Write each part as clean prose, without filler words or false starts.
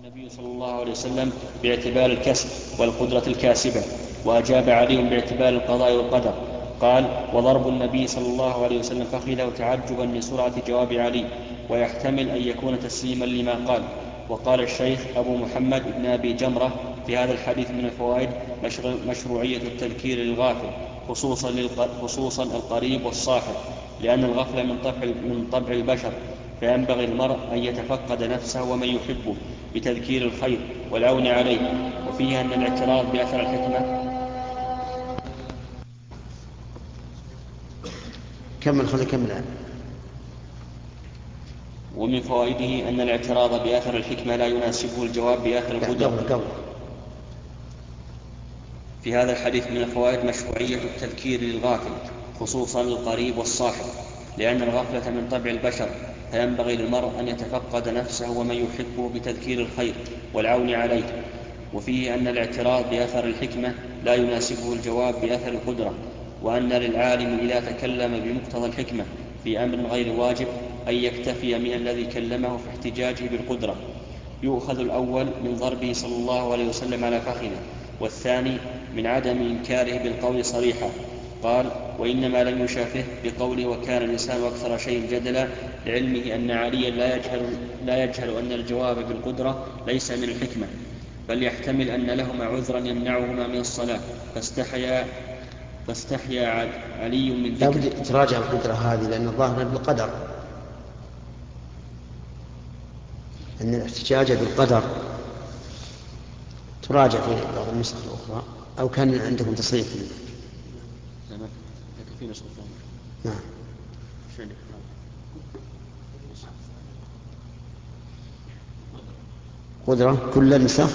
النبي صلى الله عليه وسلم باعتبار الكسب والقدرة الكاسبة، وأجاب علي باعتبار القضاء والقدر. قال: وضرب النبي صلى الله عليه وسلم فخذه تعجبا لسرعة جواب علي، ويحتمل أن يكون تسليما لما قال. وقال الشيخ أبو محمد بن أبي جمرة: في هذا الحديث من الفوائد مشروعية التذكير للغافل، خصوصا القريب والصاحب، لأن الغفلة من طبع البشر، فينبغي المرء أن يتفقد نفسه ومن يحبه بتذكير الخير والعون عليه. وفيه أن الاعتراض بأثر الحكمة كمل. ومن فوائده أن الاعتراض بأثر الحكمة لا يناسبه الجواب بأثر القدرة. في هذا الحديث من الفوائد مشروعية التذكير للغافل، خصوصا القريب والصاحب، لأن الغفلة من طبع البشر، فينبغي للمرء أن يتفقد نفسه ومن يحبه بتذكير الخير والعون عليه. وفيه أن الاعتراض بأثر الحكمة لا يناسبه الجواب بأثر القدرة، وأن للعالم إذا تكلم بمقتضى الحكمة في أمر غير واجب أن يكتفي من الذي كلمه في احتجاجه بالقدرة. يؤخذ الأول من ضربه صلى الله عليه وسلم على فخذه، والثاني من عدم إنكاره بالقول صريحا. قال: وإنما لم يشافه بقوله وكان الإنسان أكثر شيء جدلا، لعلمه أن عليا لا يجهل أن الجواب بالقدرة ليس من الحكمة، بل يحتمل أن لهما عذرا يمنعهما من الصلاة، فاستحيا علي من ذكر. لابد تراجع القدرة هذه، لأن الظاهر بالقدر، أن الاحتجاج بالقدر تراجع في بعض النسخ الأخرى، أو كان عندكم تصريف. نعم. قدرة كل النسخ.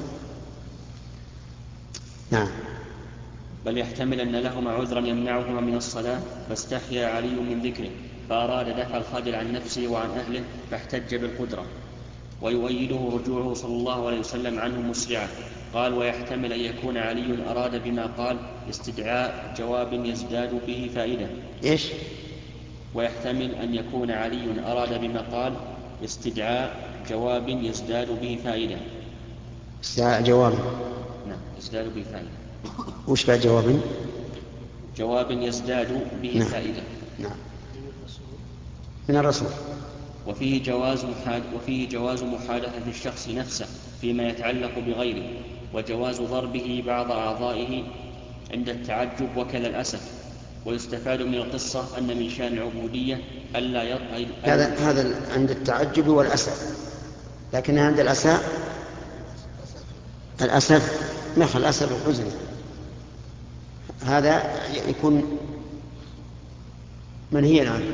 نعم. بل يحتمل أن لهما عذرا يمنعهما من الصلاة، فاستحيا علي من ذكره، فأراد دفع الخجل عن نفسه وعن أهله، فاحتج بالقدرة. ويؤيده رجوعه صلى الله عليه وسلم عنه مسرعا. قال: ويحتمل أن يكون علي أراد بما قال استدعاء جواب يزداد به فائدة. إيش؟ ويحتمل أن يكون علي أراد بما قال استدعاء جواب يزداد به فائدة. استدعاء جواب. نعم، يزداد به فائدة. وش بعد جواب؟ جواب يزداد به نعم. فائدة. نعم. من الرسول. وفيه جواز محادثة الشخص نفسه فيما يتعلق بغيره، وجواز ضربه بعض أعضائه عند التعجب وكذا الأسف. ويستفاد من القصة أن من شأن العبودية ألا يطغي. هذا عند التعجب والأسف، لكن عند الأسف مثل الأسف الحزن، هذا يكون منهيا عنه.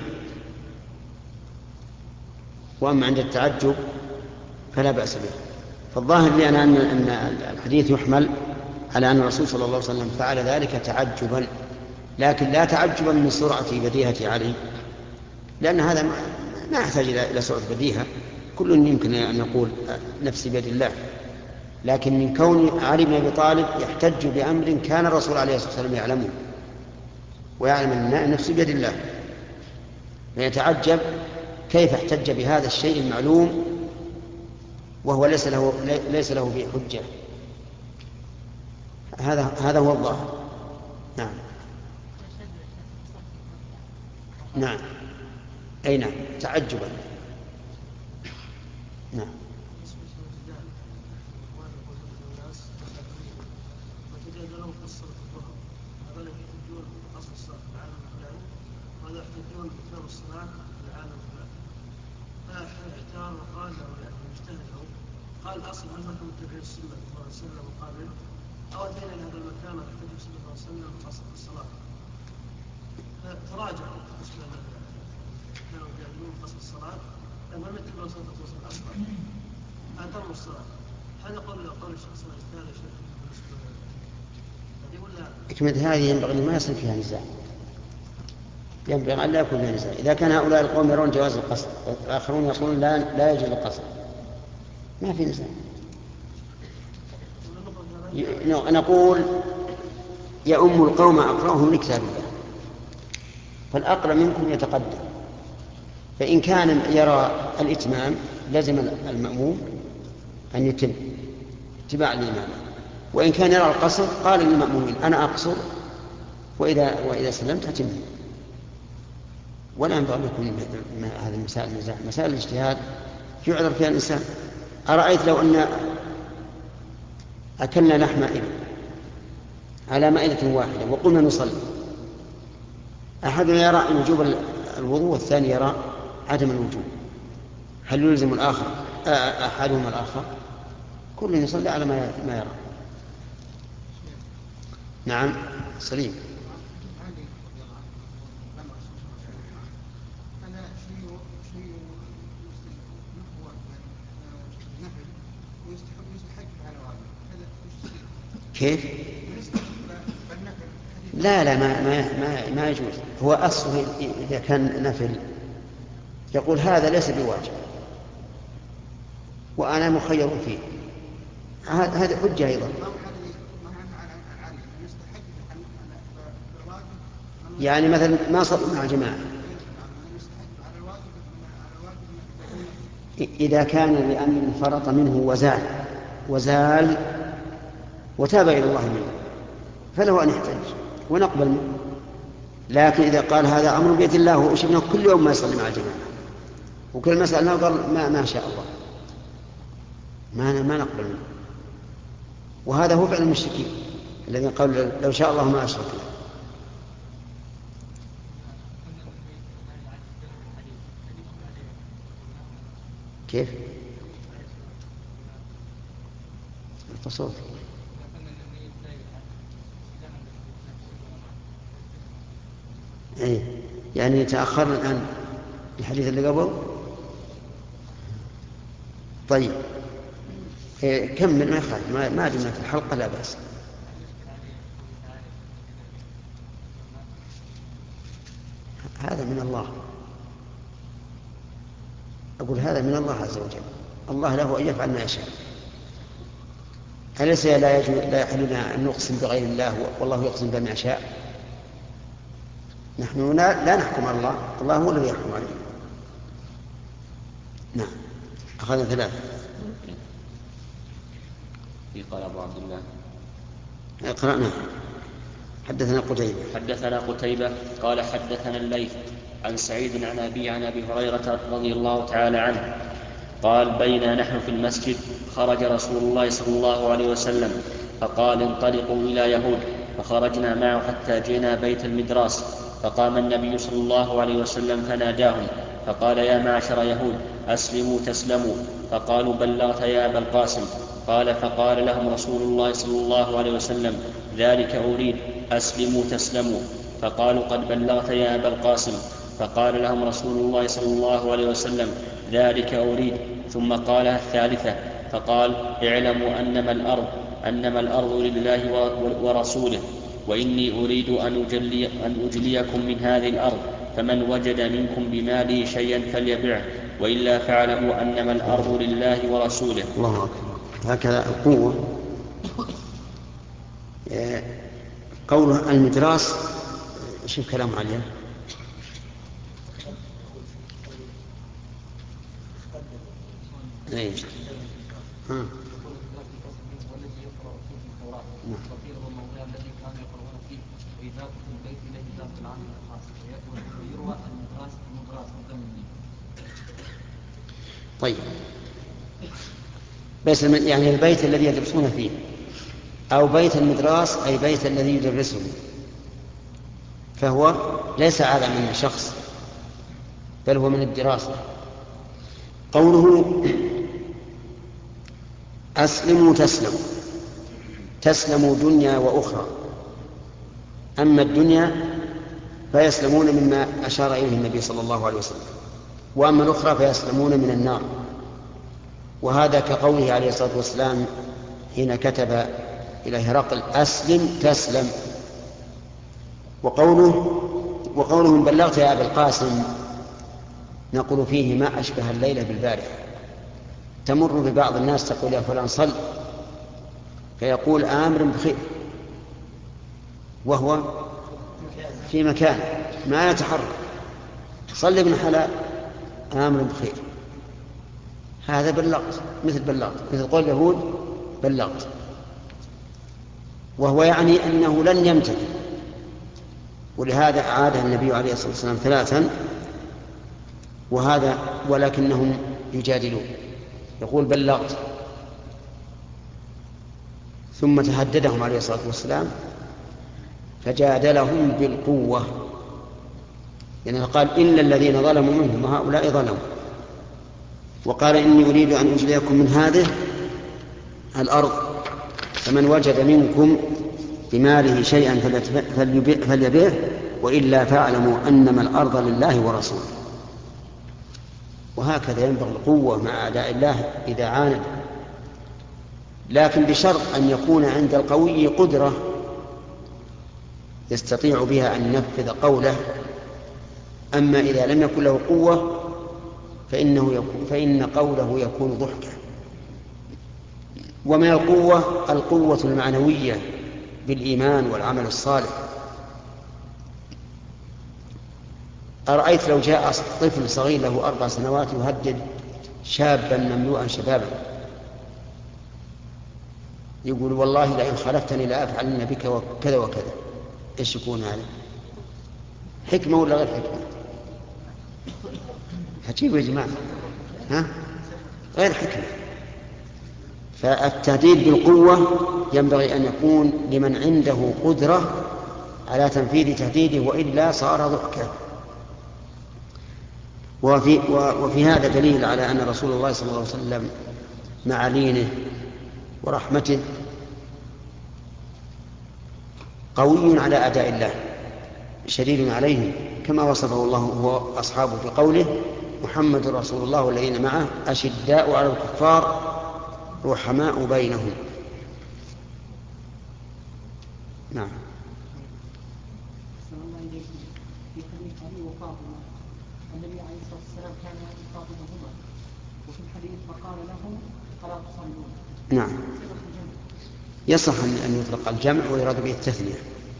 وأما عند التعجب فلا بأس به. فالظاهر لي أن الحديث يحمل على أن الرسول صلى الله عليه وسلم فعل ذلك تعجبا، لكن لا تعجبا من سرعة بديهة علي، لأن هذا ما يحتاج إلى سرعة بديهة، كل يمكن أن يقول نفسي بيد الله. لكن من كون علي بن أبي طالب يحتج بأمر كان الرسول عليه الصلاة والسلام يعلمه ويعلم أن نفسي بيد الله، فيتعجب كيف احتج بهذا الشيء المعلوم وهو ليس له به حجة. هذا هو الظاهر. نعم. نعم. أي نعم، تعجبا. نعم. قال أصل هل نحن متبعين السنة صلى الله عليه وسلم وقابل أو أتينا إلى هذا المكان ونحتاج صلى الله عليه وسلم قصد الصلاة، فتراجعوا بالنسبة كانوا يجادلون قصد الصلاة لما نتبع صلاة الرسول الأصغر أتموا الصلاة. هذا قول الشخص هذا شيء بالنسبة هذه ينبغي ما يصير فيها نزاع، ينبغي أن لا يكون فيها نزاع. إذا كان هؤلاء القوم يرون جواز القصد والآخرون يقولون لا يجوز القصد، ما في نزاع. نقول يؤم القوم أقرأهم لكتاب الله، فالأقرأ منكم يتقدم، فإن كان يرى الإتمام لزم المأموم أن يتم اتباع الإمام، وإن كان يرى القصر قال للمأمومين أنا أقصر وإذا سلمت أتم. ولا ينبغي أن يكون هذه المسائل نزاع، مسائل الاجتهاد يعذر فيها الإنسان. أرأيت لو أن أكلنا لحم إبل على مائدة واحدة وقلنا نصلي، أحدنا يرى وجوب الوضوء والثاني يرى عدم الوجوب، هل يلزم الآخر أحدهما الآخر؟ كل يصلي على ما يرى. نعم سليم. كيف؟ لا ما يجوز. هو أصله إذا كان نفل يقول هذا ليس بواجب وأنا مخير فيه، هذه حجة أيضا. يعني مثلا ما صلوا مع جماعة، إذا كان لأن فرط منه وزال وتاب إلى الله منه فله أن يحتج ونقبل منه. لكن إذا قال هذا أمر بيد الله وشفنا كل يوم ما يصلي مع الجماعة وكل ما سألنا قال ما شاء الله ما نقبل منه. وهذا هو فعل المشركين الذين قالوا لو شاء الله ما أشركنا. كيف؟ التصوف إيه؟ يعني تأخرنا الآن الحديث اللي قبل. طيب إيه كمل ما يخالف، ما دمنا في الحلقة لا بأس. هذا من الله، أقول هذا من الله عز وجل، الله له أن يفعل ما يشاء. أليس لا يحل لنا أن نقسم بغير الله والله يقسم بما يشاء؟ نحن لا نحكم على الله، الله هو الذي يحكم عليه. نعم أخذنا 3. قال أبو عبد الله قرأنا. حدثنا قتيبة قال حدثنا الليث عن سعيد عن أبي هريرة رضي الله تعالى عنه قال بينا نحن في المسجد خرج رسول الله صلى الله عليه وسلم فقال انطلقوا إلى يهود، فخرجنا معه حتى جئنا بيت المدراس، فقام النبي صلى الله عليه وسلم فناداهم فقال يا معشر يهود أسلموا تسلموا، فقالوا بلغت يا أبا القاسم. قال فقال لهم رسول الله صلى الله عليه وسلم ذلك أريد أسلموا تسلموا، فقالوا قد بلغت يا أبا القاسم. فقال لهم رسول الله صلى الله عليه وسلم ذلك أريد، ثم قالها الثالثة فقال اعلموا أنما الأرض لله ورسوله، وإني أريد أن أجليكم من هذه الأرض، فمن وجد منكم بماله شيئا فليبعه، وإلا فاعلموا أنما الأرض لله ورسوله. الله أكبر. هكذا القوة. قوله المدراس شوف كلام عليه. ايش طيب بس يعني البيت الذي يدرسون فيه أو بيت المدراس أي بيت الذي يدرسه، فهو ليس هذا من شخص بل هو من الدراسة. قوله أسلموا تسلموا دنيا وأخرى. أما الدنيا فيسلمون مما أشار إليه النبي صلى الله عليه وسلم، وأما الأخرى فيسلمون من النار. وهذا كقوله عليه الصلاة والسلام حين كتب إلى هرقل أسلم تسلم. وقولهم بلغت يا أبا القاسم نقول فيه ما أشبه الليلة بالبارحة. تمر ببعض الناس تقول يا فلان صل، فيقول آمر بخير وهو في مكان ما يتحرك، صل ابن حلال آمر بخير. هذا بلغت، مثل بلغت، مثل قول اليهود بلغت، وهو يعني أنه لن يمتثل. ولهذا أعادها النبي عليه الصلاة والسلام 3 ولكنهم يجادلون، يقول بلغت، ثم تهددهم عليه الصلاة والسلام فجادلهم بالقوة، يعني قال إلا الذين ظلموا منهم وهؤلاء ظلموا، وقال إني أريد أن أجليكم من هذه الأرض فمن وجد منكم بماله شيئا فليبيعه وإلا فاعلموا أنما الأرض لله ورسوله. وهكذا ينبغي القوة مع أعداء الله إذا عاند، لكن بشرط أن يكون عند القوي قدرة يستطيع بها أن ينفذ قوله. أما إذا لم يكن له قوة فإن قوله يكون ضحكا. ومن القوة المعنوية بالإيمان والعمل الصالح. أرأيت لو جاء طفل صغير له 4 سنوات يهدد شابا مملوءا شبابا، يقول والله لئن خلفتني لأفعلن بك وكذا وكذا، إيش يكون هذا؟ حكمة ولا غير حكمة؟ حكيم يا جماعة، غير حكمة. فالتهديد بالقوة ينبغي أن يكون لمن عنده قدرة على تنفيذ تهديده، وإلا صار ضحكا. وفي هذا دليل على أن رسول الله صلى الله عليه وسلم مع لينه ورحمته قوي على أعداء الله شديد عليهم، كما وصفه الله هو أصحابه في قوله محمد رسول الله والذين معه أشداء على الكفار رحماء بينهم. نعم. في حديث علي وفاطمة النبي عليه الصلاة والسلام كان يخاطبهما، وفي الحديث فقال لهم فلا تصلون. نعم، يصح أن يطلق الجمع ويراد به التثنية.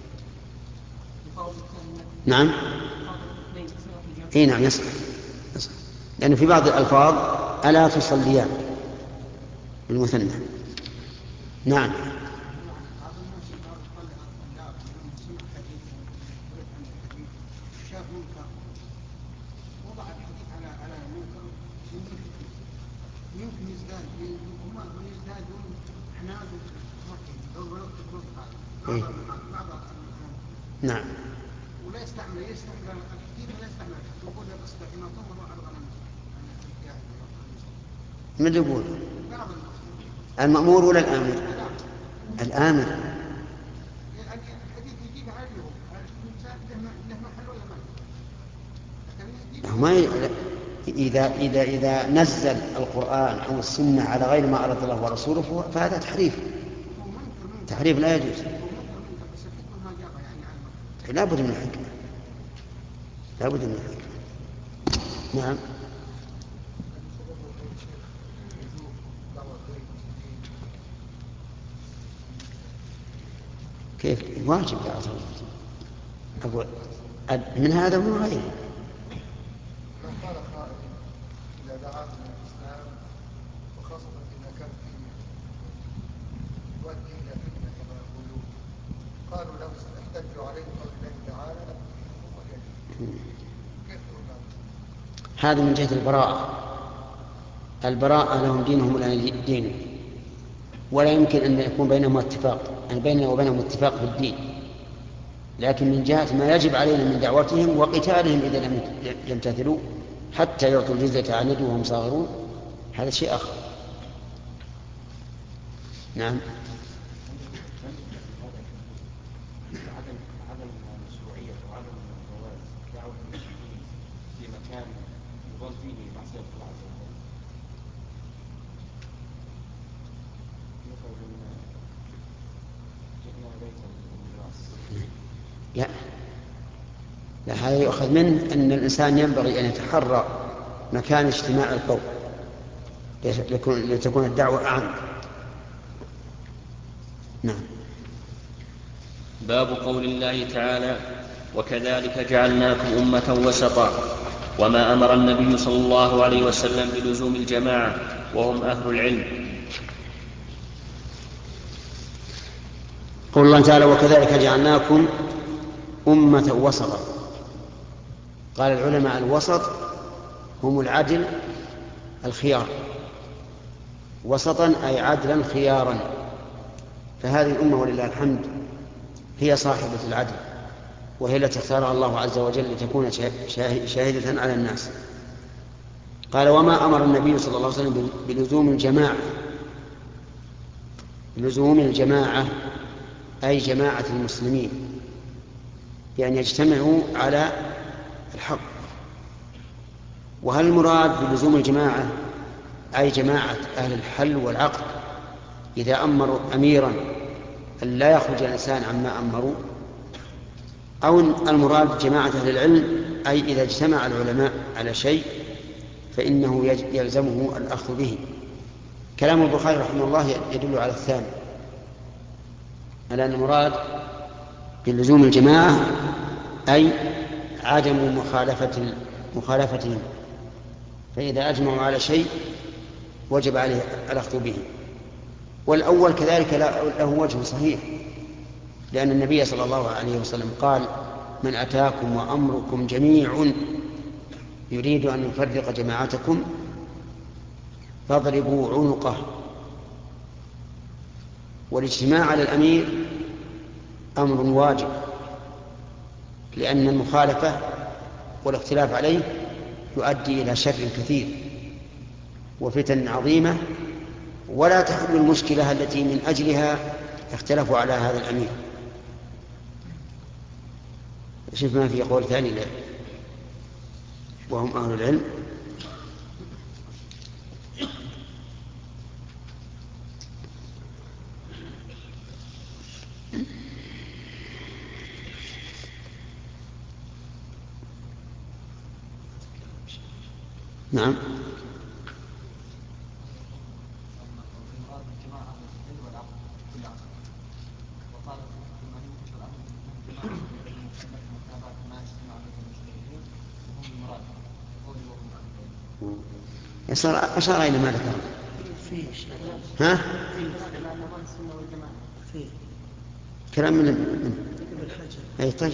نعم، اي نعم يصح، لأن في بعض الألفاظ ألا تصليان المثنى. نعم. إيه؟ نعم. ولا يستعمل الحديد ولا يستعمل يقول الأصبع ما تمر على الغنم. من يقول المأمور ولا الآمر؟ الآمر. الحديد يجيب عليهم الإنسان له محل ولا ما إذا نزل القرآن أو السنة على غير ما أراد الله ورسوله فهذا تحريف لا يجوز. لا بد من الحكمة، لا بد من الحكمة. نعم. كيف واجب دعوة أقول من هذا ومن غيره. قال قائل إذا دعاهم إلى الإسلام وخاصة إذا كان فيه يؤدي إلى فتنة كما يقولون، قالوا لو احتجوا عليه قول الله تعالى كيف هذا من جهة البراءة لهم دينهم ولا دينه، ولا يمكن أن يكون بينهم اتفاق، يعني بيننا وبينهم اتفاق في الدين، لكن من جهة ما يجب علينا من دعوتهم وقتالهم إذا لم يمتثلوا حتى يعطوا الجزية عن يد وهم صاغرون، هذا شيء آخر. نعم. عدم مشروعية وعدم جواز دعوة المسلمين في مكان يظل فيه معصية الله عز وجل، مثل جئنا بيت المدرس. لا، هذا يؤخذ منه أن الإنسان ينبغي أن يتحرى مكان اجتماع القوم لتكون الدعوة أعم. نعم. باب قول الله تعالى وكذلك جعلناكم أمة وسطا وما أمر النبي صلى الله عليه وسلم بلزوم الجماعة وهم أهل العلم. قول الله تعالى: وكذلك جعلناكم أمة وسطا. قال العلماء: الوسط هم العدل الخيار، وسطا أي عدلا خيارا. فهذه الأمة ولله الحمد هي صاحبة العدل، وهي التي اختارها الله عز وجل لتكون شاهدة على الناس. قال: وما أمر النبي صلى الله عليه وسلم بلزوم الجماعة. لزوم الجماعة أي جماعة المسلمين، بأن يجتمعوا على الحق. وهل المراد بلزوم الجماعة أي جماعة أهل الحل والعقد إذا أمروا أميرا أن لا يخرج الإنسان عما أمروا، أو المراد جماعة أهل العلم أي إذا اجتمع العلماء على شيء فإنه يلزمه الأخذ به؟ كلام البخاري رحمه الله يدل على الثاني، على أن المراد بلزوم الجماعة أي عدم مخالفتهم، فإذا أجمعوا على شيء وجب عليه الأخذ به. والأول كذلك له وجه صحيح، لأن النبي صلى الله عليه وسلم قال: من أتاكم وأمركم جميع يريد أن يفرق جماعتكم فاضربوا عنقه. والاجتماع على الأمير أمر واجب، لأن المخالفة والاختلاف عليه يؤدي إلى شر كثير وفتن عظيمة، ولا تحل المشكلة التي من أجلها اختلفوا على هذا الأمير. شوف ما في قول ثاني له وهم أهل العلم. نعم. أشار إلى ما ذكر. ها؟ كلام من أي طيب.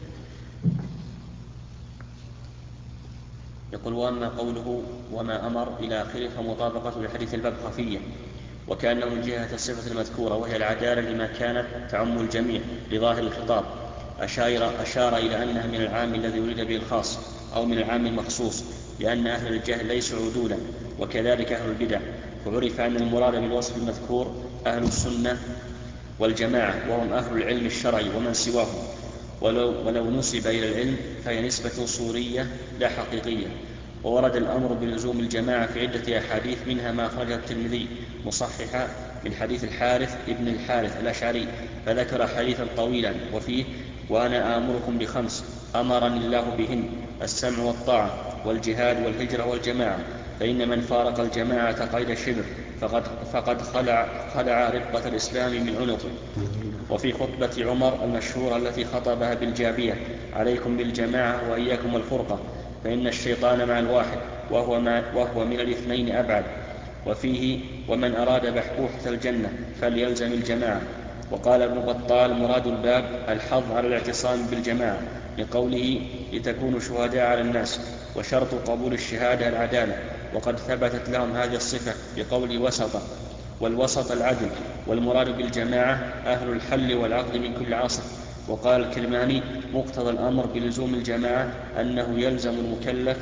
يقول: وأما قوله وما أمر إلى آخره فمطابقة لحديث الباب خفية، وكأنه من جهة الصفة المذكورة وهي العدالة لما كانت تعم الجميع لظاهر الخطاب، أشار إلى أنها من العام الذي يريد به الخاص أو من العام المخصوص، لأن أهل الجهل ليسوا عدولا، وكذلك أهل البدع. فعرف أن المراد بالوصف المذكور أهل السنة والجماعة وهم أهل العلم الشرعي ومن سواهم، ولو نسب إلى العلم فهي نسبة صورية لا حقيقية. وورد الأمر بلزوم الجماعة في عدة أحاديث، منها ما أخرجه الترمذي مصححا من حديث الحارث ابن الحارث الأشعري، فذكر حديثا طويلا وفيه: وأنا آمركم بخمس أمرني الله بهن: السمع والطاعة والجهاد والهجرة والجماعة، فإن من فارق الجماعة قيد شبر فقد خلع ربقة الإسلام من عنقه. وفي خطبة عمر المشهورة التي خطبها بالجابية: عليكم بالجماعة وإياكم الفرقة، فإن الشيطان مع الواحد وهو من الاثنين أبعد. وفيه: ومن أراد بحبوحة الجنة فليلزم الجماعة. وقال ابن بطال: مراد الباب الحظ على الاعتصام بالجماعة، لقوله: لتكونوا شهداء على الناس، وشرط قبول الشهادة العدالة، وقد ثبتت لهم هذه الصفة بقول وسطا، والوسط العدل. والمراد بالجماعة أهل الحل والعقد من كل عصر. وقال الكرماني: مقتضى الأمر بلزوم الجماعة أنه يلزم المكلف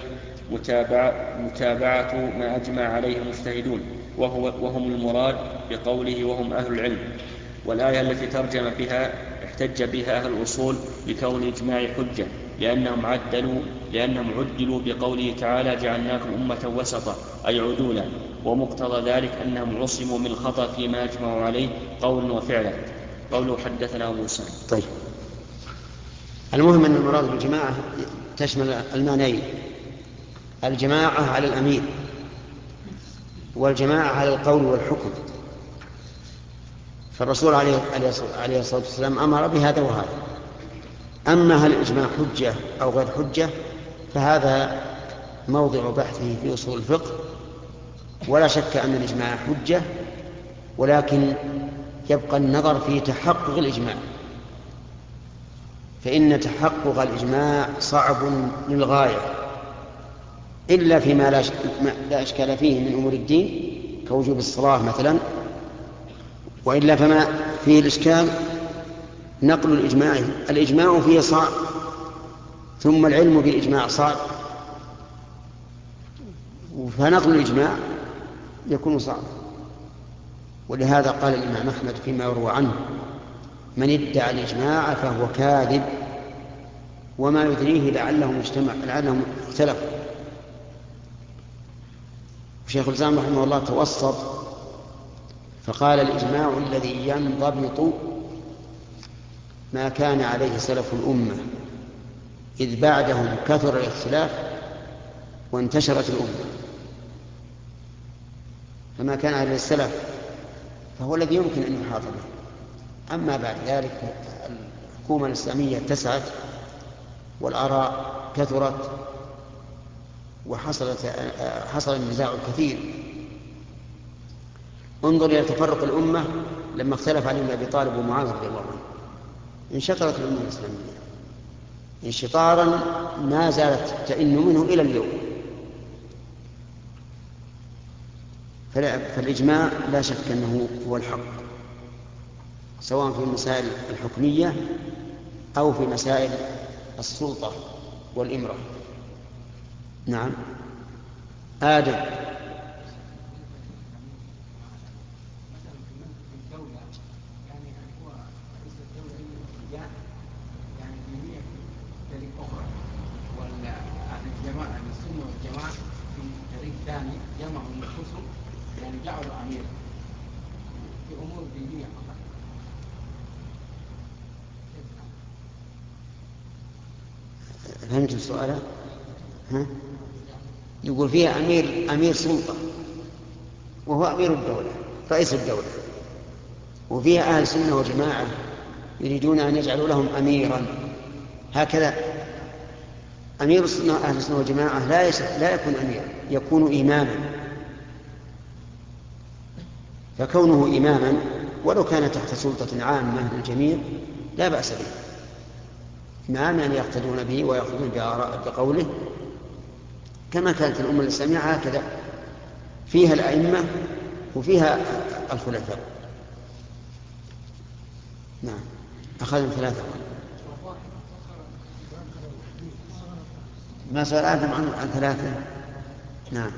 متابعة ما أجمع عليه المجتهدون، وهم المراد بقوله وهم أهل العلم. والآية التي ترجم بها احتج بها أهل الأصول بكون الإجماع حجة، لأنهم عدلوا بقوله تعالى: جعلناكم أمة وسطا، أي عدولا. ومقتضى ذلك أنهم عصموا من الخطأ فيما أجمعوا عليه قولا وفعلا. قوله حدثنا أبو سعيد. طيب، المهم أن المراد بالجماعة تشمل المعنيين: الجماعة على الأمير، والجماعة على القول والحكم. فالرسول عليه الصلاة والسلام أمر بهذا وهذا. أما هل الإجماع حجة أو غير حجة فهذا موضع بحثه في أصول الفقه، ولا شك أن الإجماع حجة، ولكن يبقى النظر في تحقق الإجماع، فإن تحقق الإجماع صعب للغاية إلا فيما لا إشكال فيه من أمور الدين كوجوب الصلاة مثلا، وإلا فما فيه الإشكال نقل الإجماع. الإجماع فيه صعب، ثم العلم بالإجماع صعب، فنقل الإجماع يكون صعب. ولهذا قال الإمام أحمد فيما يروى عنه: من ادعى الإجماع فهو كاذب، وما يدريه لعلهم اختلفوا. شيخ الإسلام رحمه الله توسط فقال: الإجماع الذي ينضبط ما كان عليه سلف الأمة، إذ بعدهم كثر الاختلاف وانتشرت الأمة. فما كان عليه السلف فهو الذي يمكن أن يحاط به. أما بعد ذلك الحكومة الإسلامية اتسعت والآراء كثرت وحصل النزاع الكثير. انظر إلى تفرق الأمة لما اختلف علي بن أبي طالب ومعاذ رضي الله عنه، انشطرت الأمة الإسلامية انشطارا ما زالت تئن منه إلى اليوم. فالإجماع لا شك أنه هو الحق، سواء في المسائل الحكمية أو في مسائل السلطة والإمرة. نعم. آدم. الجماعة السنة والجماعة في طريق ثاني جمعوا نفوسهم، يعني جعلوا أمير في أمور دينية فقط. فهمت السؤال؟ يقول فيها أمير سلطة وهو أمير الدولة رئيس الدولة، وفيها أهل سنة وجماعة يريدون أن يجعلوا لهم أميرا. هكذا أمير أهل السنة والجماعة لا يكون أميرا، يكون إماما. فكونه إماما ولو كان تحت سلطة عامة للجميع لا بأس به، إماما يقتدون به ويأخذون بقوله، كما كانت الأمة الإسلامية هكذا، فيها الأئمة وفيها الخلفاء. نعم. أخذنا 3. ما سأل آدم عن 3. نعم.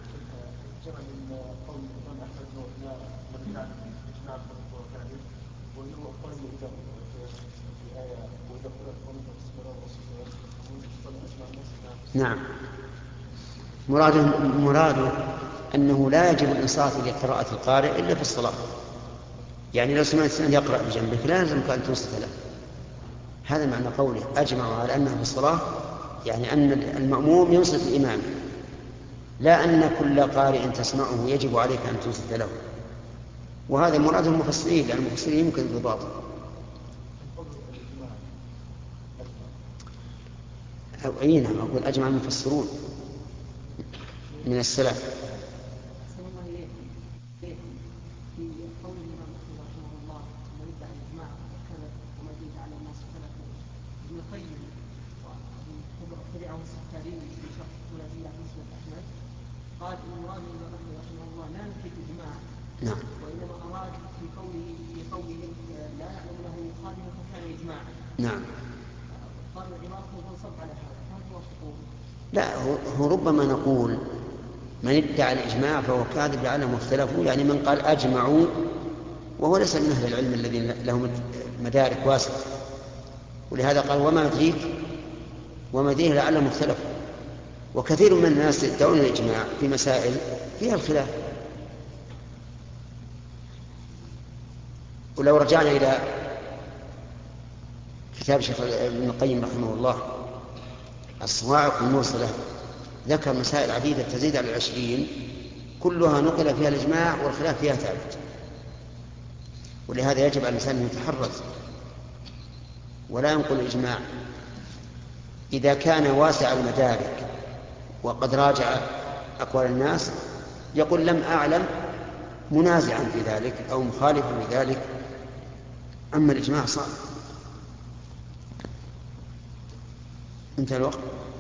نعم. مراده أنه لا يجب الإنصات لقراءة القارئ إلا في الصلاة. يعني لو سمعت أن يقرأ بجنبك لا يلزمك أن تنصت له. هذا معنى قوله أجمعوا على أنه في الصلاة، يعني أن المأموم ينصت الإمام، لا أن كل قارئ تسمعه يجب عليك أن تنصت له. وهذا مراد المفسرين، لأن المفسرين يمكن الضباط. أي نعم، أقول أجمع المفسرون من السلف. قال إن مراد الإمام رحمه الله لا نفي الإجماع، نعم. وإنما أراد في قوله لا نعلم له مخالفة فكان إجماعا. نعم. قال العبارة تنصب على هذا، هل هو حقوق؟ لا، هو ربما نقول من ادعى الإجماع فهو كاذب لعلهم اختلفوا، يعني من قال أجمعوا وهو ليس من أهل العلم الذين لهم مدارك واسعة، ولهذا قال وما أدريك وما أدريه لعلهم اختلفوا. وكثير من الناس يدعون الإجماع في مسائل فيها الخلاف. ولو رجعنا إلى كتاب شيخ ابن القيم رحمه الله الصواعق الموصلة، ذكر مسائل عديدة تزيد على 20 كلها نقل فيها الإجماع والخلاف فيها ثابت. ولهذا يجب على الإنسان أن يتحرز ولا ينقل الإجماع إذا كان واسع المدارك وقد راجع أقوال الناس يقول لم أعلم منازعا في ذلك أو مخالفا في ذلك، أما الإجماع صار. انتهى الوقت.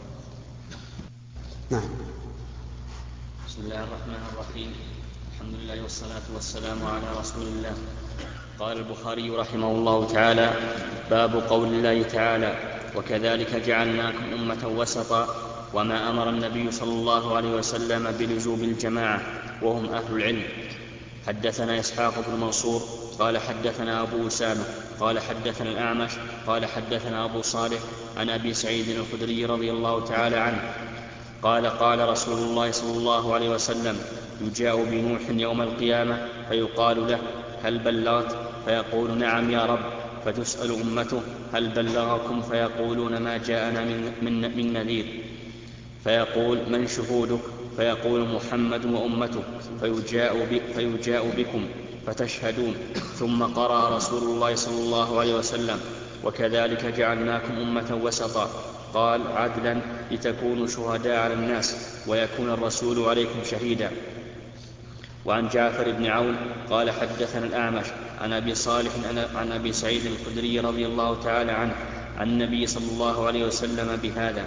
نعم. بسم الله الرحمن الرحيم. الحمد لله والصلاة والسلام على رسول الله. قال البخاري رحمه الله تعالى: باب قول الله تعالى: وكذلك جعلناكم أمة وسطا. وما أمر النبي صلى الله عليه وسلم بلزوم الجماعة وهم أهل العلم. حدثنا إسحاق بن منصور قال حدثنا أبو أسامة قال حدثنا الأعمش قال حدثنا أبو صالح عن أبي سعيد الخدري رضي الله تعالى عنه قال: قال رسول الله صلى الله عليه وسلم: يجاء بنوح يوم القيامة فيقال له: هل بلغت؟ فيقول: نعم يا رب. فتسأل أمته: هل بلغكم؟ فيقولون: ما جاءنا من نذير. فيقول: من شهودك؟ فيقول: محمد وأمته. فيجاء بكم فتشهدون. ثم قرأ رسول الله صلى الله عليه وسلم: وكذلك جعلناكم أمة وسطا. قال: عدلا لتكونوا شهداء على الناس ويكون الرسول عليكم شهيدا. وعن جعفر بن عون قال حدثنا الأعمش عن أبي صالح عن أبي سعيد الخدري رضي الله تعالى عنه عن النبي صلى الله عليه وسلم بهذا.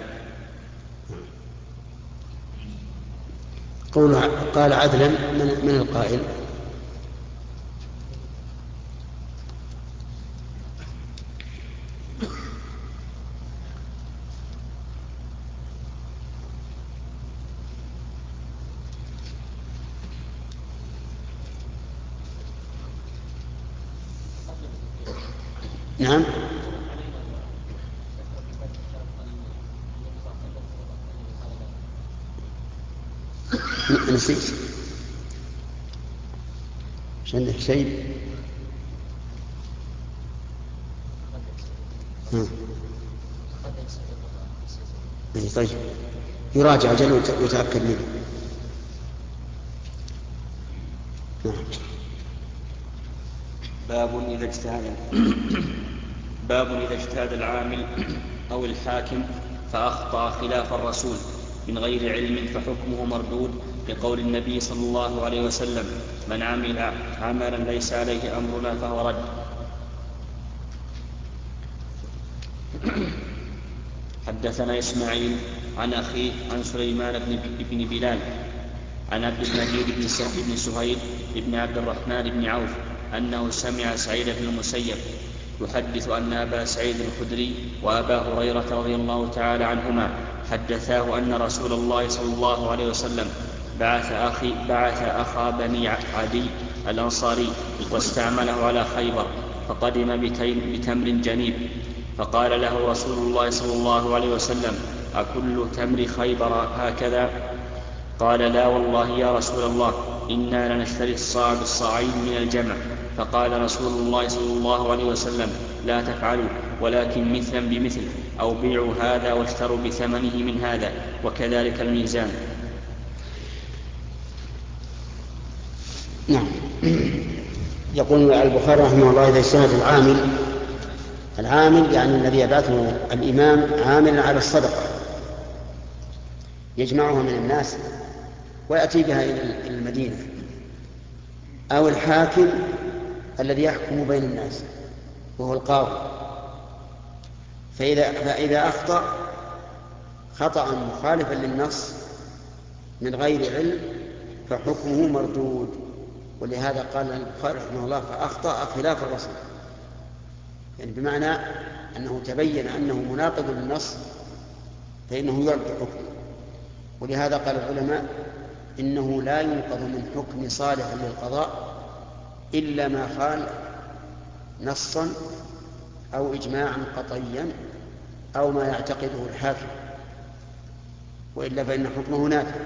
قال عدلا من القائل؟ نعم. نسيت. مش عندك شيء؟ طيب يراجع أجل ويتأكد منه. باب إذا اجتهد العامل أو الحاكم فأخطأ خلاف الرسول من غير علم فحكمه مردود، لقول النبي صلى الله عليه وسلم: من عمل عملا ليس عليه أمرنا فهو رد. حدثنا إسماعيل عن أخيه عن سليمان بن بلال عن عبد المجيد بن سهيل بن عبد الرحمن بن عوف أنه سمع سعيد بن المسيب يحدث أن أبا سعيد الخدري وأبا هريرة رضي الله تعالى عنهما حدثاه أن رسول الله صلى الله عليه وسلم بعث أخا بني عدي الأنصاري واستعمله على خيبر، فقدم بتمر جنيب، فقال له رسول الله صلى الله عليه وسلم: أكل تمر خيبر هكذا؟ قال: لا والله يا رسول الله، إنا لنشتري الصاع بالصاعين من الجمع. فقال رسول الله صلى الله عليه وسلم: لا تفعلوا، ولكن مثلا بمثل، أو بيعوا هذا واشتروا بثمنه من هذا، وكذلك الميزان. نعم. يقول البخاري رحمه الله: إذا اجتهد العامل يعني الذي يبعثه الإمام عاملا على الصدقة يجمعها من الناس ويأتي بها إلى المدينة، أو الحاكم الذي يحكم بين الناس وهو القاضي، فإذا أخطأ خطأ مخالفا للنص من غير علم فحكمه مردود. ولهذا قال البخاري رحمه الله: فأخطأ خلاف الرسول، يعني بمعنى أنه تبين أنه مناقض للنص فإنه يرد حكمه. ولهذا قال العلماء: إنه لا ينقض من حكم صالح للقضاء إلا ما خال نصا أو إجماعا قطعيا أو ما يعتقده الحاكم، وإلا فإن حكمه نافذ.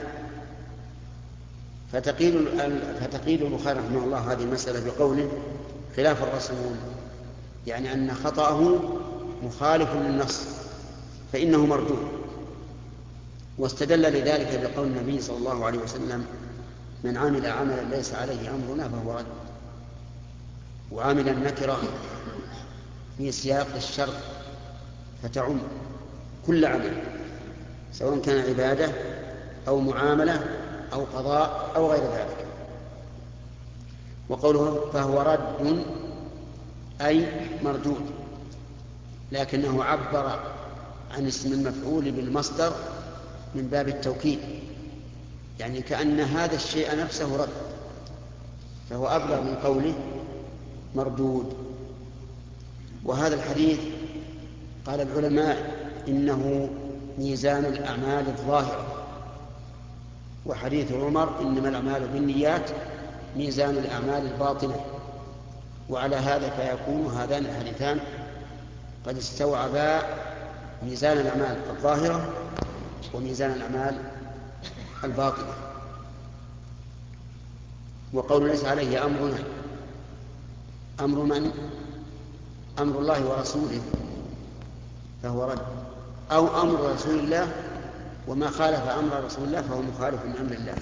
فتقيل البخاري رحمه الله هذه المسألة بقوله: خلاف الرسول، يعني أن خطأه مخالف للنص فإنه مردود. واستدل لذلك بقول النبي صلى الله عليه وسلم: من عمل عملا ليس عليه أمرنا فهو رد. وعمل النكرة في سياق الشرط فتعم كل عمل، سواء كان عبادة أو معاملة أو قضاء أو غير ذلك. وقوله فهو رد أي مردود، لكنه عبر عن اسم المفعول بالمصدر من باب التوكيد، يعني كأن هذا الشيء نفسه رد، فهو أبلغ من قوله مردود. وهذا الحديث قال العلماء إنه ميزان الأعمال الظاهرة، وحديث عمر إنما الأعمال بالنيات ميزان الأعمال الباطنة. وعلى هذا فيكون هذان الحديثان قد استوعبا ميزان الأعمال الظاهرة وميزان الأعمال الباطنة. وقول ليس عليه أمرنا، أمر من؟ أمر الله ورسوله فهو رد، أو أمر رسول الله وما خالف أمر رسول الله فهو مخالف من أمر الله.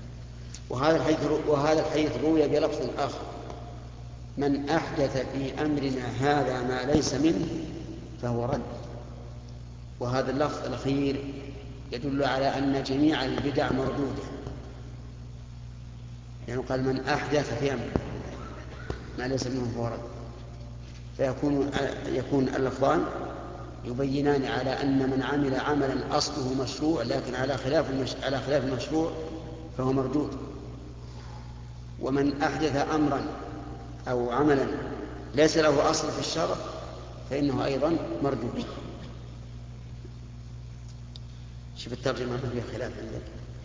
وهذا الحديث روي بلفظ آخر: من أحدث في أمرنا هذا ما ليس منه فهو رد. وهذا اللفظ الأخير يدل على أن جميع البدع مردودة، يعني قال من أحدث في أمر ما ليس منه فهو رد، فيكون اللفظان يبينان على أن من عمل عملا أصله مشروع لكن على خلاف المشروع فهو مردود، ومن أحدث أمرا أو عملا ليس له أصل في الشرع فإنه أيضا مردود. شوف الترجمة ما فيها خلاف عندك.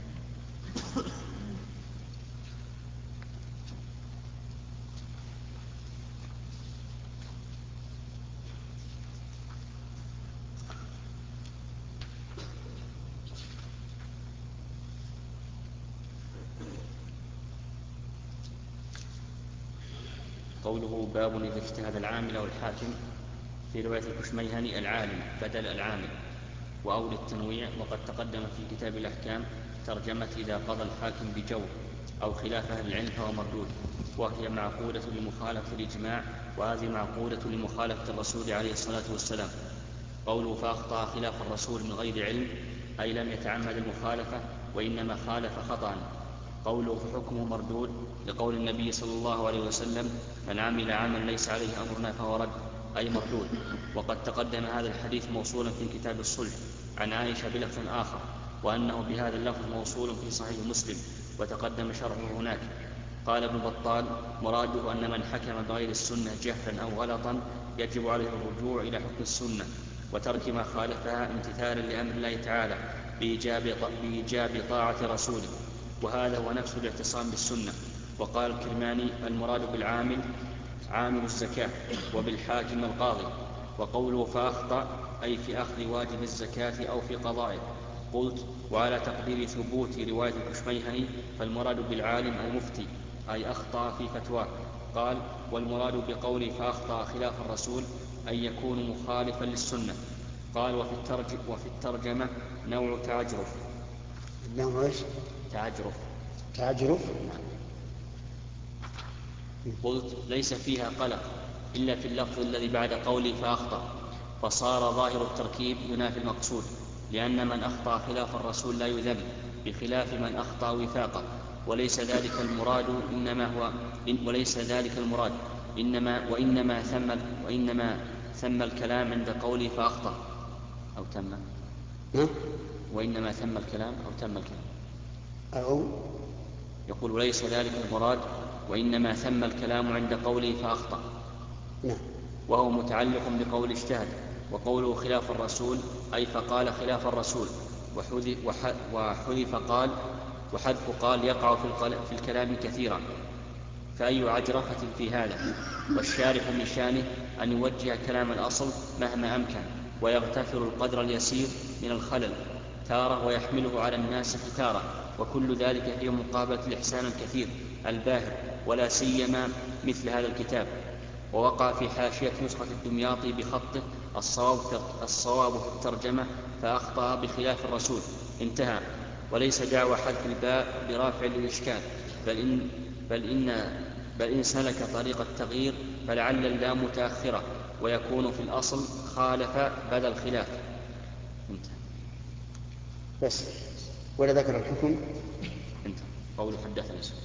قوله باب إذا اجتهد العامل أو الحاكم، في رواية الكشميهني العالم بدل العامل، وأول التنويع. وقد تقدم في كتاب الأحكام ترجمة إذا قضى الحاكم بجور أو خلاف أهل العلم فهو مردود، وهي معقولة لمخالفة الإجماع، وهذه معقولة لمخالفة الرسول عليه الصلاة والسلام. قوله فأخطأ خلاف الرسول من غير علم أي لم يتعمد المخالفة وإنما خالف خطأ. قوله فحكمه مردود لقول النبي صلى الله عليه وسلم من عمل عملا ليس عليه أمرنا فهو رد أي مردود. وقد تقدم هذا الحديث موصولا في كتاب الصلح عن عائشة بلفظ آخر، وأنه بهذا اللفظ موصول في صحيح مسلم وتقدم شرحه هناك. قال ابن بطال مراده أن من حكم بغير السنة جهلا أو غلطا يجب عليه الرجوع إلى حكم السنة وترك ما خالفها امتثالا لأمر الله تعالى بإيجاب طاعة رسوله، وهذا هو نفس الاعتصام بالسنة. وقال الكرماني المراد بالعامل عامل الزكاة وبالحاكم القاضي. وقوله فأخطأ أي في أخذ واجب الزكاة أو في قضائه. قلت وعلى تقدير ثبوت رواية الكشميهني فالمراد بالعالم المفتي أي أخطأ في فتواه. قال والمراد بقوله فأخطأ خلاف الرسول أن يكون مخالفا للسنة. قال وفي الترجمة نوع تعجرف. نوع ايش؟ تعجرف. قلت ليس فيها قلق إلا في اللفظ الذي بعد قولي فأخطأ، فصار ظاهر التركيب ينافي المقصود، لأن من أخطأ خلاف الرسول لا يذم بخلاف من أخطأ وفاقه، وليس ذلك المراد وإنما ثم الكلام عند قولي فأخطأ أو تم وإنما ثم الكلام أو تم الكلام أو يقول وليس ذلك المراد وإنما ثم الكلام عند قوله فأخطأ، وهو متعلق بقول اجتهد. وقوله خلاف الرسول أي فقال خلاف الرسول، وحذف قال يقع في الكلام كثيرا، فأي عجرفة في هذا. والشارح من شانه أن يوجه كلام الأصل مهما أمكن ويغتفر القدر اليسير من الخلل تارة ويحمله على الناس تارة، وكل ذلك في مقابلة الإحسان الكثير الباهر، ولا سيما مثل هذا الكتاب. ووقع في حاشية نسخة الدمياطي بخطه الصواب في الترجمة فأخطأ بخلاف الرسول انتهى. وليس دعوى حذف الباء برافع للإشكال، بل إن سلك طريق التغيير فلعل اللام متأخرة ويكون في الأصل خالف بدل خلاف. انتهى. بس ولا ذكر الحكم؟ انت قول حدثنا سفيان.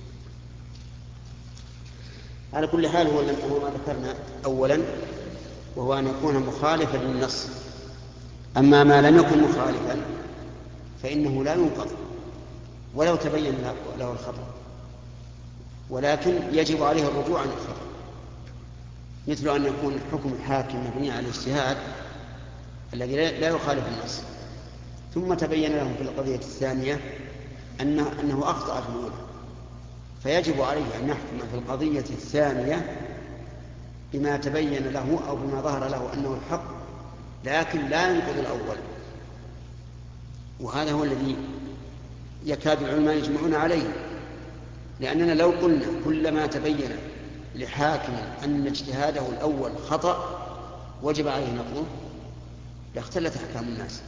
على كل حال هو ما ذكرنا أولا، وهو أن يكون مخالفا للنص. أما ما لم يكن مخالفا فإنه لا ينقض ولو تبين له الخطأ، ولكن يجب عليه الرجوع عن الخطأ، مثل أن يكون حكم الحاكم مبني على الاجتهاد الذي لا يخالف النص، ثم تبين له في القضية الثانية أنه أخطأ في الأولى، فيجب عليه أن يحكم في القضية الثانية بما تبين له أو بما ظهر له أنه الحق، لكن لا ينقض الأول. وهذا هو الذي يكاد العلماء يجمعون عليه، لأننا لو قلنا كلما تبين لحاكم أن اجتهاده الأول خطأ وجب عليه نقضه لاختلت أحكام الناس.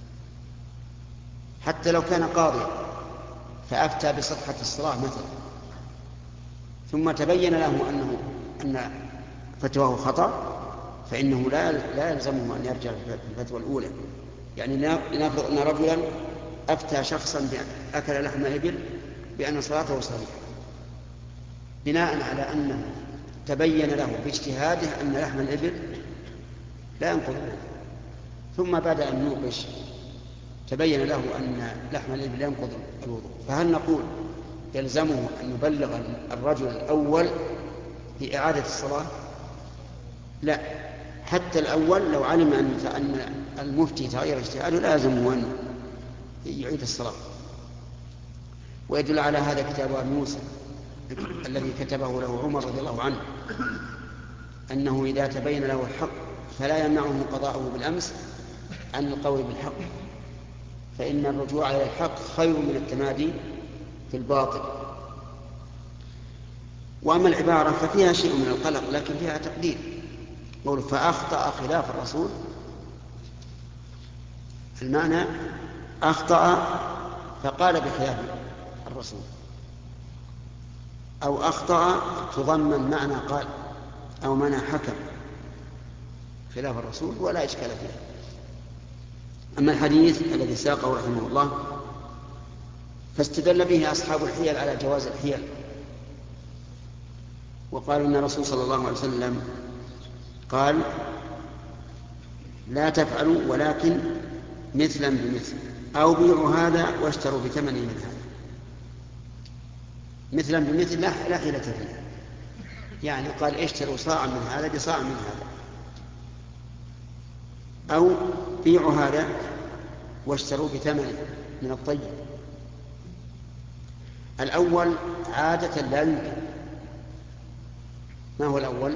حتى لو كان قاضيا فأفتى بصحة الصلاة مثلا، ثم تبين له أن فتواه خطأ، فإنه لا يلزمه أن يرجع في الفتوى الأولى. يعني لنفرض أن رجلا أفتى شخصا أكل لحم إبل بأن صلاته صحيحة، بناء على أنه تبين له باجتهاده أن لحم الإبل لا ينقض الوضوء، ثم بعد أن نوقش تبين له أن لحم الإبل ينقض الوضوء، فهل نقول يلزمه أن يبلغ الرجل الأول بإعادة الصلاة؟ لا، حتى الأول لو علم أن المفتي تغير اجتهاده لا يلزمه أن يعيد الصلاة. ويدل على هذا كتاب أبي موسى الذي كتبه له عمر رضي الله عنه، أنه إذا تبين له الحق فلا يمنعه قضاءه بالأمس عن القول بالحق، فإن الرجوع إلى الحق خير من التمادي في الباطل. وأما العبارة ففيها شيء من القلق، لكن فيها تقدير. قول فأخطأ خلاف الرسول، المعنى أخطأ فقال بخلاف الرسول، أو أخطأ تضمن معنى قال أو معنى حكم خلاف الرسول ولا إشكال فيه. أما الحديث الذي ساقه رحمه الله فاستدل به أصحاب الحيل على جواز الحيل، وقالوا إن الرسول صلى الله عليه وسلم قال لا تفعلوا ولكن مثلا بمثل، أو بيعوا هذا واشتروا بثمن من هذا. مثلا بمثل لا حيلة فيه، يعني قال اشتروا صاعا من هذا بصاع من هذا، أو بيعوا هذا واشتروا بثمن من الطيب. الأول عادة لا يمكن. ما هو الأول؟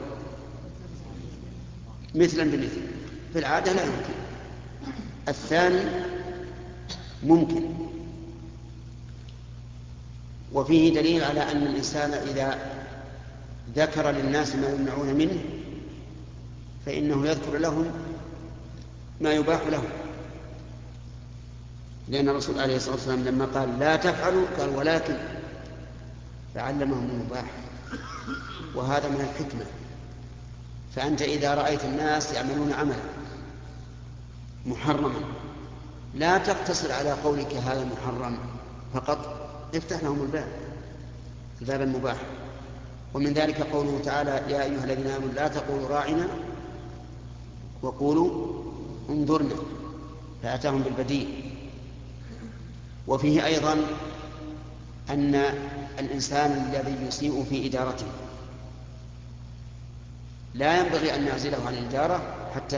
مثلا بمثل، في العادة لا يمكن. الثاني ممكن، وفيه دليل على أن الإنسان إذا ذكر للناس ما يمنعون منه فإنه يذكر لهم ما يباح لهم، لأن الرسول عليه الصلاة والسلام لما قال لا تفعلوا قال ولكن، فعلمهم المباح، وهذا من الحكمة. فأنت إذا رأيت الناس يعملون عملا محرما لا تقتصر على قولك هذا محرم فقط، افتح لهم الباب المباح. ومن ذلك قوله تعالى يا أيها الذين آمنوا لا تقولوا راعنا وقولوا انظرنا، فأتاهم بالبديل. وفيه أيضا أن الإنسان الذي يسيء في إدارته لا ينبغي أن نعزله عن الإدارة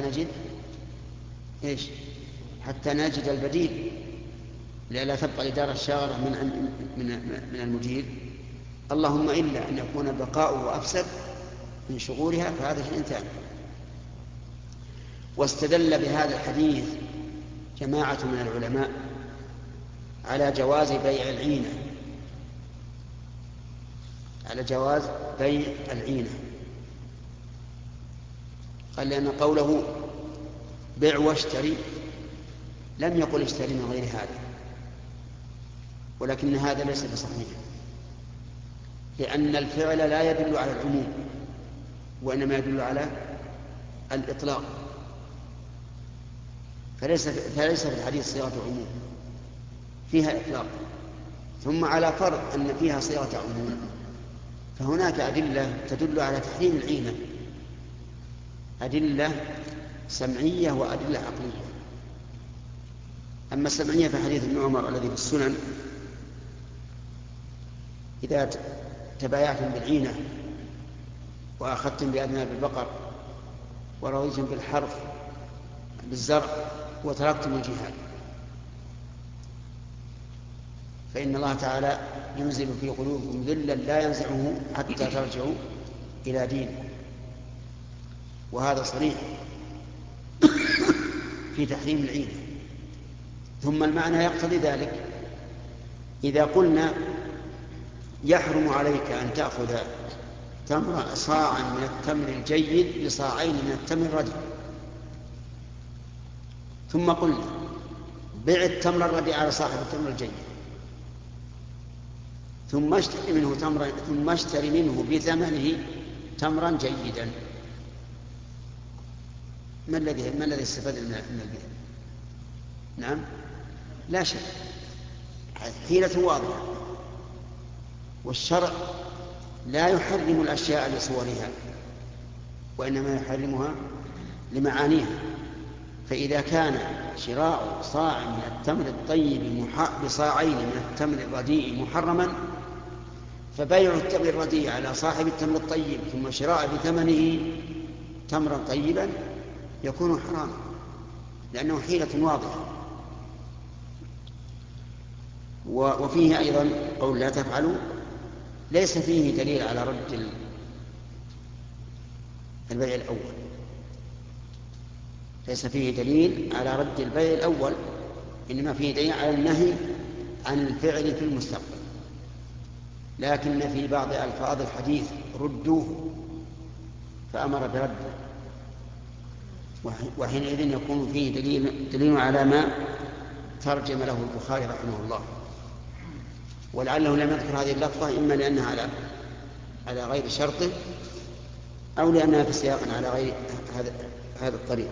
حتى نجد البديل، لئلا تبقى الإدارة الشاغرة من المدير، اللهم إلا أن يكون بقاؤه أفسد من شغولها، فهذا شيء ثاني. واستدل بهذا الحديث جماعة من العلماء على جواز بيع العينة، قال لأن قوله بيع واشتري لم يقل اشتري من غير هذا، ولكن هذا ليس بصحيح، لأن الفعل لا يدل على العموم وإنما يدل على الإطلاق، فليس في الحديث صيغة عموم. فيها إطلاق، ثم على فرض أن فيها صيغة عموم، فهناك أدلة تدل على تحريم العينة، أدلة سمعية وأدلة عقلية. أما السمعية فحديث ابن عمر الذي في السنن: إذا تبايعتم بالعينة وأخذتم بأذناب البقر ورضيتم بالحرث بالزرع وتركتم الجهاد فإن الله تعالى ينزل في قلوبكم ذلا لا ينزعه حتى ترجعوا إلى دينه. وهذا صريح في تحريم العينة. ثم المعنى يقتضي ذلك. إذا قلنا يحرم عليك أن تأخذ صاعا من التمر الجيد بصاعين من التمر الرديء، ثم قلنا بع التمر الرديء على صاحب التمر الجيد، ثم اشتري منه بثمنه تمرا جيدا، ما الذي استفاد من البيع؟ نعم، لا شيء، حيلة واضحة. والشرع لا يحرم الأشياء لصورها، وإنما يحرمها لمعانيها. فإذا كان شراء صاع من التمر الطيب بصاعين من التمر الرديء محرما، فبيع التمر الرديء على صاحب التمر الطيب ثم شراء بثمنه تمرا طيبا يكون حراما، لأنه حيلة واضحة. وفيه أيضا قول لا تفعلوا، ليس فيه دليل على رد البيع الأول، ليس فيه دليل على رد البيع الأول، إنما فيه دليل على النهي عن الفعل في المستقبل. لكن في بعض ألفاظ الحديث ردوه فأمر برده، وحينئذ يكون فيه دليل على ما ترجم له البخاري رحمه الله. ولعله لم يذكر هذه اللفظة إما لأنها على غير شرطه أو لأنها في سياق على غير هذا الطريق.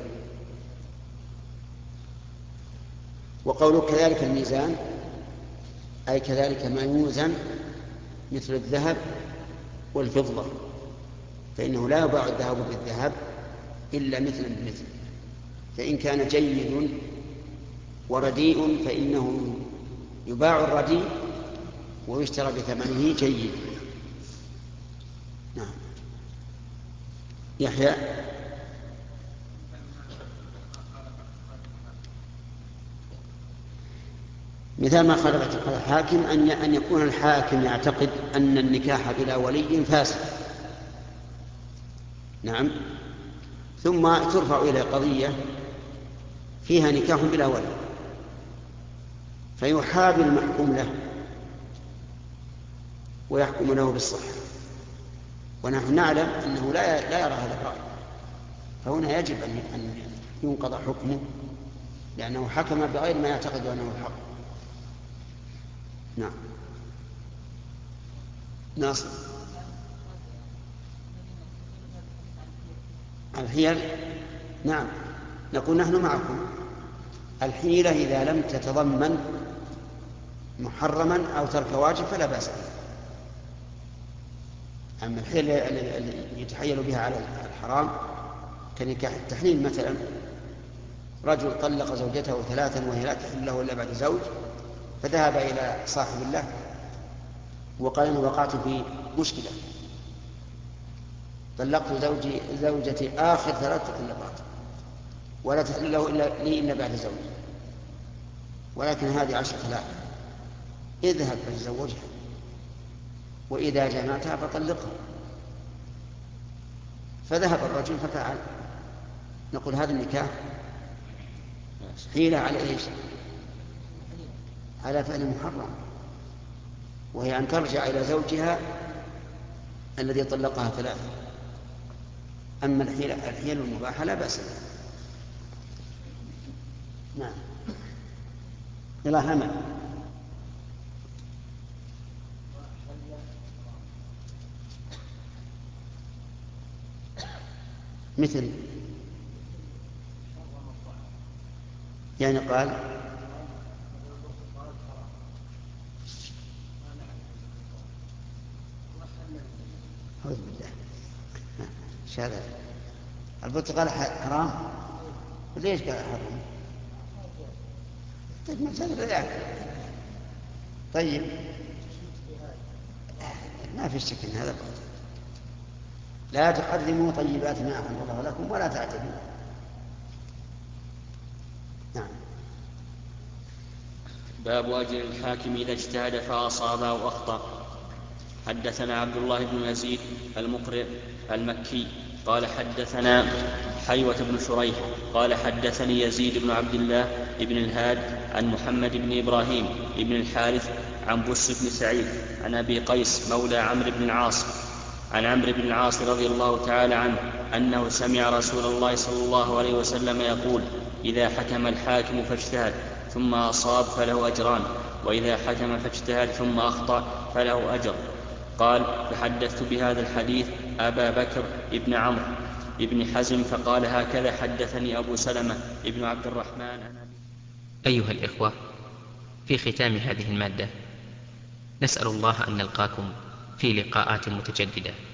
وقوله كذلك الميزان أي كذلك ما يوزن مثل الذهب والفضة، فإنه لا يباع الذهب بالذهب إلا مثلا بمثل، فإن كان جيد ورديء فإنه يباع الرديء ويشترى بثمنه جيد. نعم. يحيى مثال ما خالفت الحاكم أن يكون الحاكم يعتقد أن النكاح بلا ولي فاسد، نعم، ثم ترفع إلى قضية فيها نكاح بلا ولي فيحابي المحكوم له ويحكم له بالصحة، ونحن نعلم أنه لا يرى هذا الرأي، فهنا يجب أن ينقض حكمه لأنه حكم بغير ما يعتقد أنه الحق. نعم. ناصر. الحيل، نعم، نقول نحن معكم. الحيلة إذا لم تتضمن محرما أو ترك واجب فلا بأس بها. أما الحيلة التي يتحيل بها على الحرام كنكاح التحليل مثلا، رجل طلق زوجته 3 وهي لا تحل له إلا بعد زوج، فذهب إلى صاحب الله وقال أنا وقعت في مشكلة، طلقت زوجتي آخر 3 طلقات ولا تحل له إلا بعد زوج، ولكن هذه 10,000، اذهب فتزوجها وإذا جمعتها فطلقها. فذهب الرجل ففعل. نقول هذا النكاح حيلة على إيش؟ على فعل محرم، وهي أن ترجع إلى زوجها الذي طلقها 3. أما الحيل المباحة لا بأس بها. نعم. إلى همل مثل يعني قال ايش هذا؟ البرتقال حرام؟ ليش قال حرام؟ طيب ما تقدر ياكل. طيب ما في شك ان هذا باطل. لا تحرموا طيبات ما أحل الله لكم ولا تعتدوا. نعم. باب أجر الحاكم إذا اجتهد فأصاب أو أخطأ. حدثنا عبد الله بن يزيد المقرئ المكي قال حدثنا حيوة بن شريح قال حدثني يزيد بن عبد الله بن الهاد عن محمد بن إبراهيم بن الحارث عن بس بن سعيد عن أبي قيس مولى عمرو بن العاص عن عمرو بن العاص رضي الله تعالى عنه أنه سمع رسول الله صلى الله عليه وسلم يقول: إذا حكم الحاكم فاجتهد ثم أصاب فله أجران، وإذا حكم فاجتهد ثم أخطأ فله أجر. قال: فحدثت بهذا الحديث أبا بكر ابن عمرو ابن حزم فقال: هكذا حدثني أبو سلمة ابن عبد الرحمن. أيها الإخوة، في ختام هذه المادة نسأل الله أن نلقاكم في لقاءات متجددة.